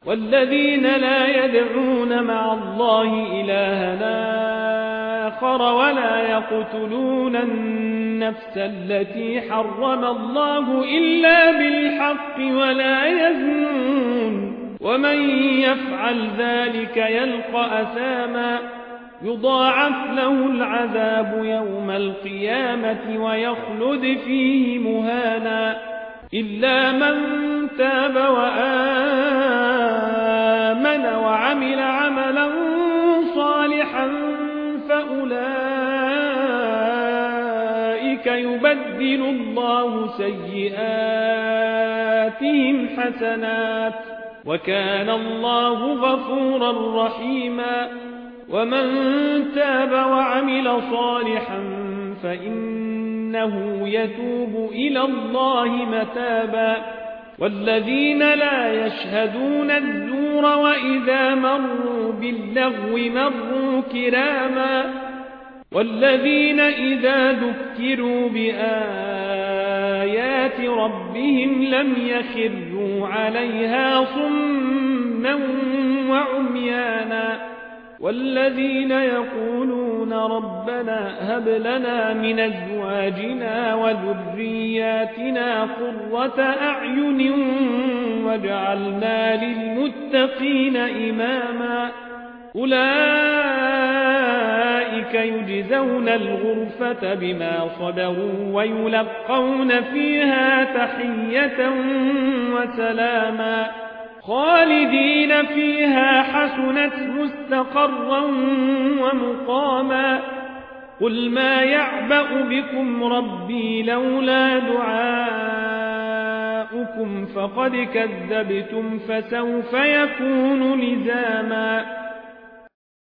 والذين لا يدعون مع الله إلها آخر ولا يقتلون النفس التي حرم الله إلا بالحق ولا يزنون ومن يفعل ذلك يلقى أثاما يضاعف له العذاب يوم القيامة ويخلد فيه مهانا إلا من تاب وآمن وعمل عملا صالحا فأولئك يبدل الله سيئاتهم حسنات وكان الله غفورا رحيما ومن تاب وعمل صالحا فإنه يتوب إلى الله متابا والذين لا يشهدون الزور وإذا مروا باللغو مروا كراما والذين إذا ذكروا بآيات ربهم لم يخروا عليها صما وعميانا والذين يقولون ربنا هب لنا من أزواجنا وذرياتنا قرة أعين واجعلنا للمتقين إماما أولئك يجزون الغرفة بما صبروا ويلقون فيها تحية وسلاما خالدين فيها حسنت مستقرا ومقاما قل ما يعبأ بكم ربي لولا دعاؤكم فقد كذبتم فسوف يكون لزاما